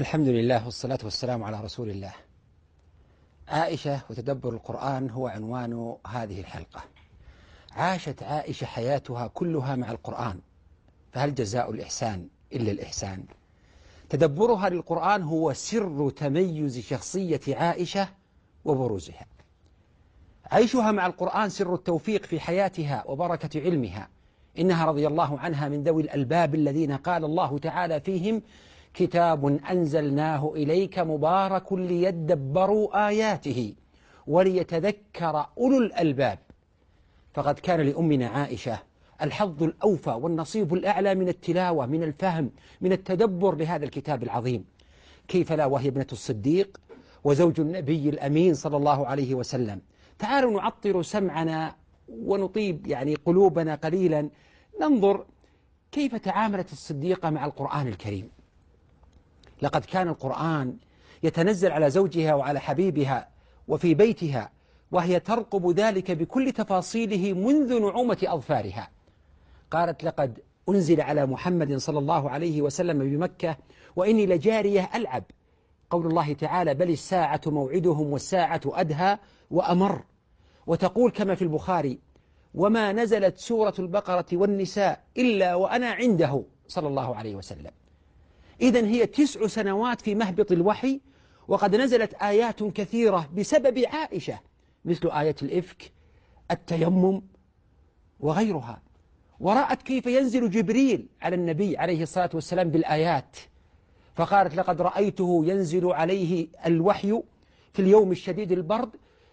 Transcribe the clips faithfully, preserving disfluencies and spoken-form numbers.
الحمد لله والصلاة والسلام على رسول الله. عائشة وتدبر القرآن هو عنوان هذه الحلقة. عاشت عائشة حياتها كلها مع القرآن، فهل جزاء الإحسان إلا الإحسان؟ تدبرها للقرآن هو سر تميز شخصية عائشة وبروزها. عيشها مع القرآن سر التوفيق في حياتها وبركة علمها. إنها رضي الله عنها من ذوي الألباب الذين قال الله تعالى فيهم: كتاب أنزلناه إليك مبارك ليدبروا آياته وليتذكر أولو الألباب. فقد كان لأمنا عائشة الحظ الأوفى والنصيب الأعلى من التلاوة، من الفهم، من التدبر لهذا الكتاب العظيم. كيف لا وهي ابنة الصديق وزوج النبي الأمين صلى الله عليه وسلم. تعالوا نعطر سمعنا ونطيب يعني قلوبنا قليلا، ننظر كيف تعاملت الصديقة مع القرآن الكريم. لقد كان القرآن يتنزل على زوجها وعلى حبيبها وفي بيتها، وهي ترقب ذلك بكل تفاصيله منذ نعومة أظفارها. قالت: لقد أنزل على محمد صلى الله عليه وسلم بمكة وإني لجارية ألعب. قول الله تعالى: بل الساعة موعدهم والساعة أدهى وأمر. وتقول كما في البخاري: وما نزلت سورة البقرة والنساء إلا وأنا عنده صلى الله عليه وسلم. إذن هي تسع سنوات في مهبط الوحي، وقد نزلت آيات كثيرة بسبب عائشة، مثل آية الإفك، التيمم، وغيرها. ورأت كيف ينزل جبريل على النبي عليه الصلاة والسلام بالآيات، فقالت: لقد رأيته ينزل عليه الوحي في اليوم الشديد البرد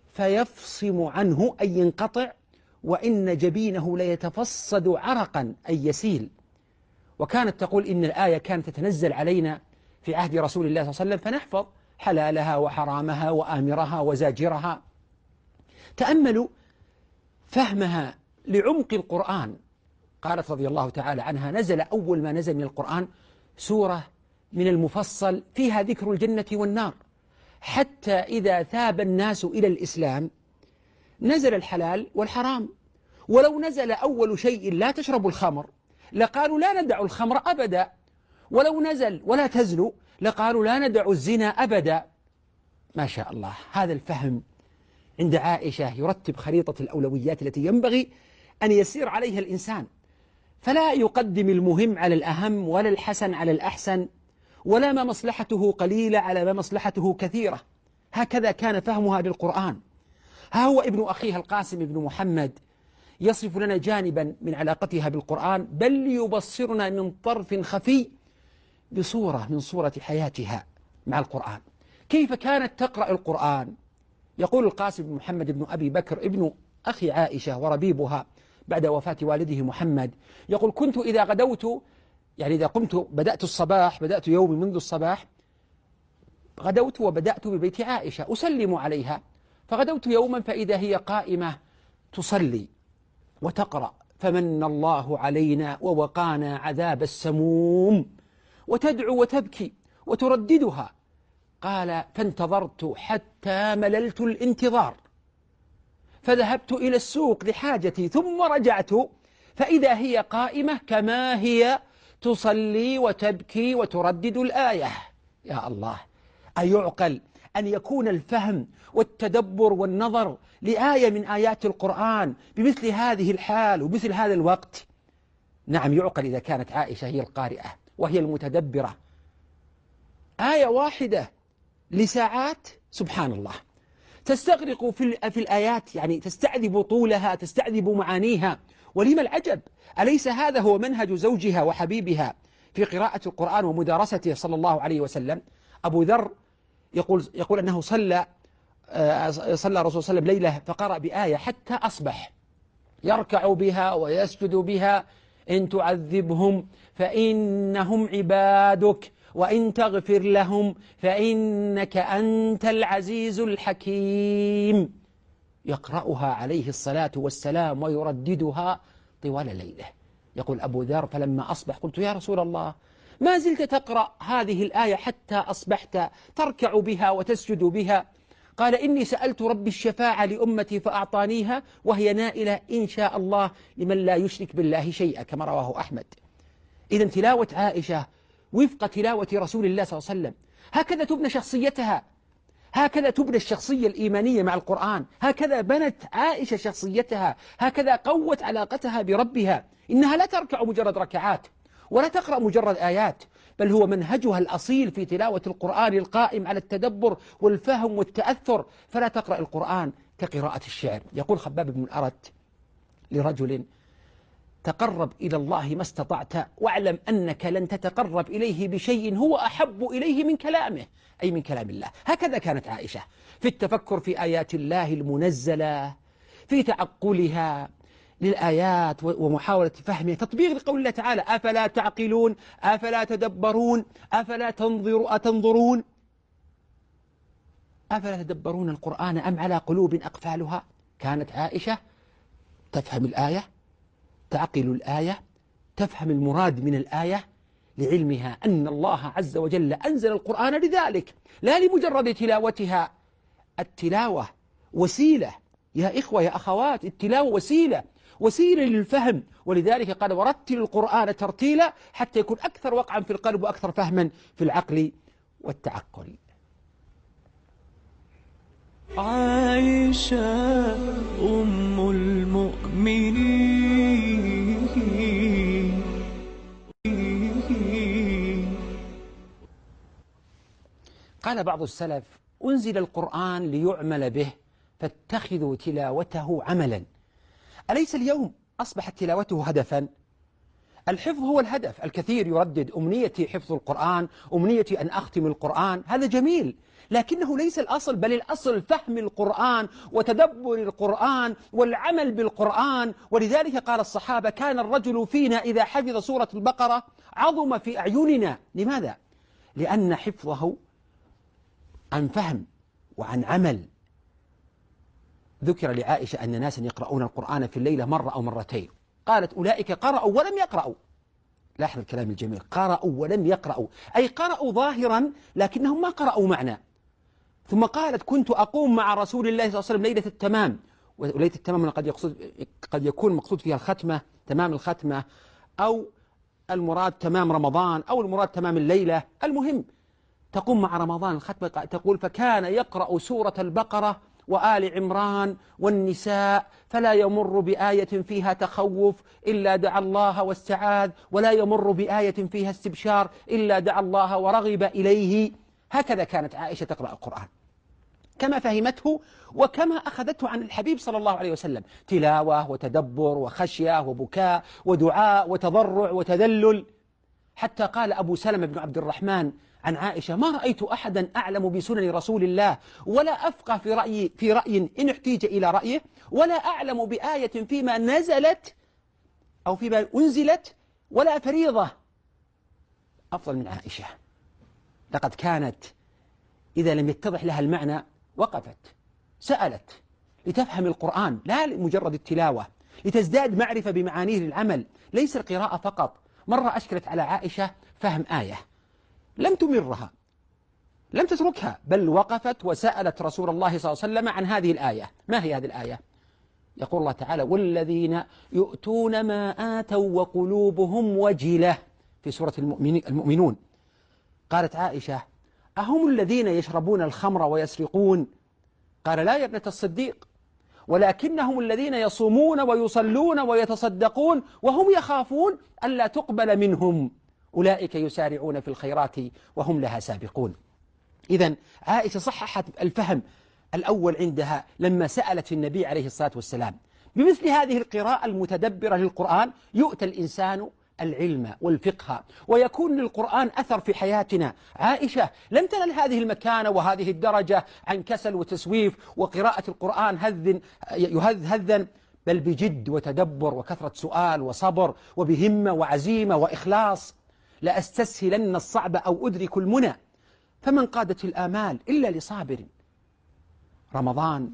فيفصم عنه أي ينقطع، وإن جبينه ليتفصد عرقا أي يسيل. وكانت تقول: إن الآية كانت تتنزل علينا في عهد رسول الله صلى الله عليه وسلم فنحفظ حلالها وحرامها وآمرها وزاجرها. تأملوا فهمها لعمق القرآن. قالت رضي الله تعالى عنها: نزل أول ما نزل من القرآن سورة من المفصل فيها ذكر الجنة والنار، حتى إذا ثاب الناس إلى الإسلام نزل الحلال والحرام. ولو نزل أول شيء لا تشربوا الخمر لقالوا لا ندع الخمر أبدا، ولو نزل ولا تزنوا لقالوا لا ندع الزنا أبدا. ما شاء الله، هذا الفهم عند عائشة يرتب خريطة الأولويات التي ينبغي أن يسير عليها الإنسان، فلا يقدم المهم على الأهم، ولا الحسن على الأحسن، ولا ما مصلحته قليلة على ما مصلحته كثيرة. هكذا كان فهمها للقرآن. ها هو ابن أخيها القاسم بن محمد يصف لنا جانبا من علاقتها بالقرآن، بل يبصرنا من طرف خفي بصورة من صورة حياتها مع القرآن. كيف كانت تقرأ القرآن؟ يقول القاسم بن محمد بن أبي بكر ابن أخي عائشة وربيبها بعد وفاة والده محمد، يقول: كنت إذا غدوت، يعني إذا قمت بدأت الصباح، بدأت يومي منذ الصباح، غدوت وبدأت ببيت عائشة أسلم عليها، فغدوت يوما فإذا هي قائمة تصلي وتقرأ: فمن الله علينا ووقانا عذاب السموم، وتدعو وتبكي وترددها. قال: فانتظرت حتى مللت الانتظار، فذهبت إلى السوق لحاجتي ثم رجعت فإذا هي قائمة كما هي تصلي وتبكي وتردد الآية. يا الله، أيعقل أن يكون الفهم والتدبر والنظر لآية من آيات القرآن بمثل هذه الحال ومثل هذا الوقت؟ نعم يعقل إذا كانت عائشة هي القارئة وهي المتدبرة. آية واحدة لساعات، سبحان الله، تستغرق في, في الآيات، يعني تستعذب طولها، تستعذب معانيها. ولما العجب؟ أليس هذا هو منهج زوجها وحبيبها في قراءة القرآن ومدارسته صلى الله عليه وسلم؟ أبو ذر يقول, يقول أنه صلى صلى الرسول صلى الله عليه وسلم ليلة فقرأ بآية حتى أصبح، يركع بها ويسجد بها: إن تعذبهم فإنهم عبادك وإن تغفر لهم فإنك أنت العزيز الحكيم. يقرأها عليه الصلاة والسلام ويرددها طوال ليله. يقول أبو ذر: فلما أصبح قلت: يا رسول الله، ما زلت تقرأ هذه الآية حتى أصبحت تركع بها وتسجد بها؟ قال: إني سألت رب الشفاعة لأمتي فأعطانيها وهي نائلة إن شاء الله لمن لا يشرك بالله شيئا، كما رواه أحمد. إذن تلاوة عائشة وفق تلاوة رسول الله صلى الله عليه وسلم. هكذا تبنى شخصيتها، هكذا تبنى الشخصية الإيمانية مع القرآن، هكذا بنت عائشة شخصيتها، هكذا قوت علاقتها بربها. إنها لا تركع مجرد ركعات ولا تقرأ مجرد آيات، بل هو منهجها الأصيل في تلاوة القرآن القائم على التدبر والفهم والتأثر، فلا تقرأ القرآن كقراءة الشعر. يقول خباب بن الأرت لرجل: تقرب إلى الله ما استطعت واعلم أنك لن تتقرب إليه بشيء هو أحب إليه من كلامه، أي من كلام الله. هكذا كانت عائشة في التفكر في آيات الله المنزلة، في تعقلها للآيات ومحاولة فهمها، تطبيق لقول الله تعالى: أفلا تعقلون، أفلا تدبرون، أفلا تنظر أتنظرون، أفلا تدبرون القرآن أم على قلوب أقفالها. كانت عائشة تفهم الآية، تعقل الآية، تفهم المراد من الآية، لعلمها أن الله عز وجل أنزل القرآن لذلك، لا لمجرد تلاوتها. التلاوة وسيلة يا إخوة يا أخوات، التلاوة وسيلة وسيلة للفهم، ولذلك قال: ورتل القرآن ترتيلا، حتى يكون أكثر وقعا في القلب وأكثر فهما في العقل والتعقل. عائشة أم المؤمنين. قال بعض السلف: أنزل القرآن ليعمل به فاتخذوا تلاوته عملا. أليس اليوم أصبحت تلاوته هدفا؟ الحفظ هو الهدف، الكثير يردد: أمنيتي حفظ القرآن، أمنيتي أن أختم القرآن. هذا جميل، لكنه ليس الأصل، بل الأصل فهم القرآن وتدبر القرآن والعمل بالقرآن. ولذلك قال الصحابة: كان الرجل فينا إذا حفظ سورة البقرة عظم في أعيننا. لماذا؟ لأن حفظه عن فهم وعن عمل. ذكر لعائشة أن ناسا يقرؤون القرآن في الليلة مرة أو مرتين، قالت: أولئك قرأوا ولم يقرأوا. لاحظ الكلام الجميل: قرأوا ولم يقرأوا، أي قرأوا ظاهرا لكنهم ما قرأوا معنى. ثم قالت: كنت أقوم مع رسول الله صلى الله عليه وسلم ليلة التمام. وليلة التمام قد, يقصد قد يكون مقصود فيها الختمة، تمام الختمة، أو المراد تمام رمضان، أو المراد تمام الليلة. المهم تقوم مع رمضان الختمة. تقول: فكان يقرأ سورة البقرة وآل عمران والنساء، فلا يمر بآية فيها تخوف إلا دعا الله واستعاذ، ولا يمر بآية فيها استبشار إلا دعا الله ورغب إليه. هكذا كانت عائشة تقرأ القرآن، كما فهمته وكما أخذته عن الحبيب صلى الله عليه وسلم: تلاوة وتدبر وخشية وبكاء ودعاء وتضرع وتذلل. حتى قال أبو سلمة بن عبد الرحمن عن عائشة: ما رأيت أحدا أعلم بسنن رسول الله، ولا أفقه في رأي, في رأي إن احتيج إلى رأيه، ولا أعلم بآية فيما نزلت أو فيما أنزلت ولا فريضة أفضل من عائشة. لقد كانت إذا لم يتضح لها المعنى وقفت سألت لتفهم القرآن، لا لمجرد التلاوة، لتزداد معرفة بمعانيه للعمل، ليس القراءة فقط. مرة أشكلت على عائشة فهم آية لم تمرها، لم تتركها، بل وقفت وسألت رسول الله صلى الله عليه وسلم عن هذه الآية. ما هي هذه الآية؟ يقول الله تعالى: والذين يؤتون ما آتوا وقلوبهم وجلة، في سورة المؤمنون. قالت عائشة: أهم الذين يشربون الخمر ويسرقون؟ قال: لا يا ابنة الصديق، ولكنهم الذين يصومون ويصلون ويتصدقون وهم يخافون ألا تقبل منهم، أولئك يسارعون في الخيرات وهم لها سابقون. إذن عائشة صححت الفهم الأول عندها لما سألت النبي عليه الصلاة والسلام. بمثل هذه القراءة المتدبرة للقرآن يؤتى الإنسان العلم والفقه، ويكون للقرآن أثر في حياتنا. عائشة لم تنل هذه المكانة وهذه الدرجة عن كسل وتسويف وقراءة القرآن هذ يهذ هذا، بل بجد وتدبر وكثرة سؤال وصبر وبهمة وعزيمة وإخلاص. لأستسهلن الصعب أو أدرك المنى، فمن قادت الآمال إلا لصابر. رمضان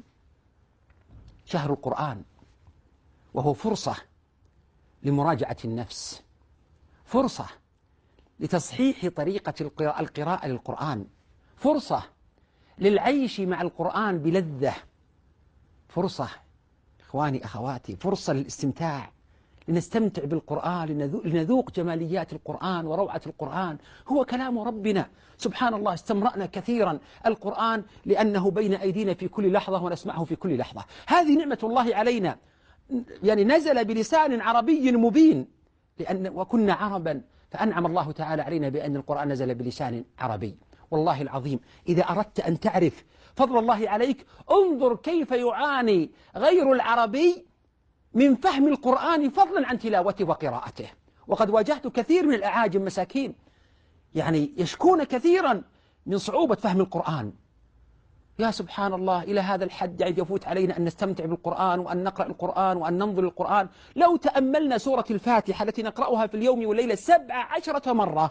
شهر القرآن، وهو فرصة لمراجعة النفس، فرصة لتصحيح طريقة القراءة للقرآن، فرصة للعيش مع القرآن بلذة، فرصة إخواني أخواتي، فرصة للاستمتاع. لنستمتع بالقرآن، لنذوق جماليات القرآن وروعة القرآن. هو كلام ربنا سبحان الله. استمرأنا كثيرا القرآن لأنه بين أيدينا في كل لحظة ونسمعه في كل لحظة. هذه نعمة الله علينا، يعني نزل بلسان عربي مبين، لأن وكنا عربا، فأنعم الله تعالى علينا بأن القرآن نزل بلسان عربي. والله العظيم إذا أردت أن تعرف فضل الله عليك انظر كيف يعاني غير العربي من فهم القرآن فضلا عن تلاوته وقراءته. وقد واجهت كثير من الأعاجم مساكين يعني يشكون كثيرا من صعوبة فهم القرآن. يا سبحان الله، إلى هذا الحد يعني يفوت علينا أن نستمتع بالقرآن وأن نقرأ القرآن وأن ننظر القرآن. لو تأملنا سورة الفاتحة التي نقرأها في اليوم والليلة سبع عشرة مرة،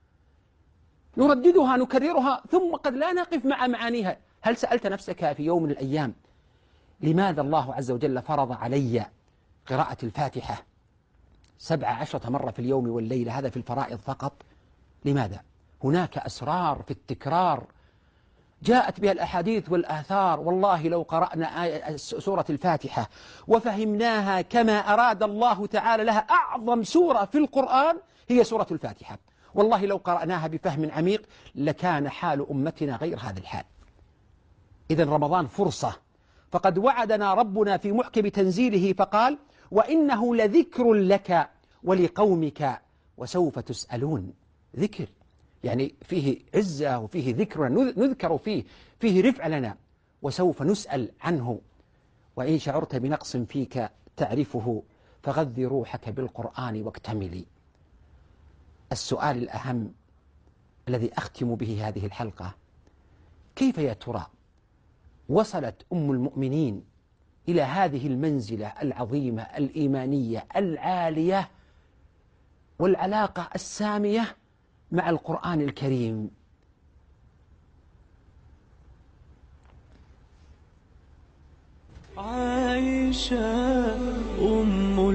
نرددها نكررها ثم قد لا نقف مع معانيها. هل سألت نفسك في يوم من الأيام لماذا الله عز وجل فرض علي قراءة الفاتحة سبع عشرة مرة في اليوم والليلة؟ هذا في الفرائض فقط. لماذا؟ هناك أسرار في التكرار جاءت بها الأحاديث والآثار. والله لو قرأنا آية سورة الفاتحة وفهمناها كما أراد الله تعالى لها، أعظم سورة في القرآن هي سورة الفاتحة. والله لو قرأناها بفهم عميق لكان حال أمتنا غير هذا الحال. إذن رمضان فرصة، فقد وعدنا ربنا في محكم تنزيله فقال: وإنه لذكر لك ولقومك وسوف تسألون. ذكر يعني فيه عزة وفيه ذكر، نذكر فيه، فيه رفع لنا، وسوف نسأل عنه. وإن شعرت بنقص فيك تعرفه فغذي روحك بالقرآن واكتملي. السؤال الأهم الذي أختم به هذه الحلقة: كيف يا ترى وصلت أم المؤمنين إلى هذه المنزلة العظيمة الإيمانية العالية والعلاقة السامية مع القرآن الكريم؟ عائشة أم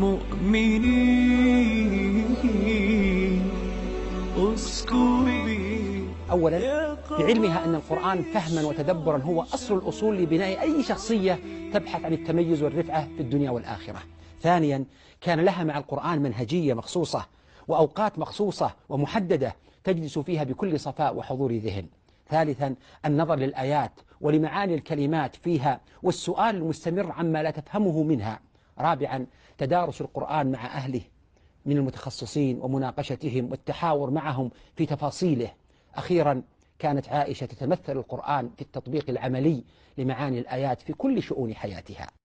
المؤمنين اسكبي. أولا بعلمها أن القرآن فهما وتدبرا هو أصل الأصول لبناء أي شخصية تبحث عن التميز والرفعة في الدنيا والآخرة. ثانيا كان لها مع القرآن منهجية مخصوصة وأوقات مخصوصة ومحددة تجلس فيها بكل صفاء وحضور ذهن. ثالثا النظر للآيات ولمعاني الكلمات فيها والسؤال المستمر عما لا تفهمه منها. رابعا تدارس القرآن مع أهله من المتخصصين ومناقشتهم والتحاور معهم في تفاصيله. أخيرا كانت عائشة تتمثل القرآن في التطبيق العملي لمعاني الآيات في كل شؤون حياتها.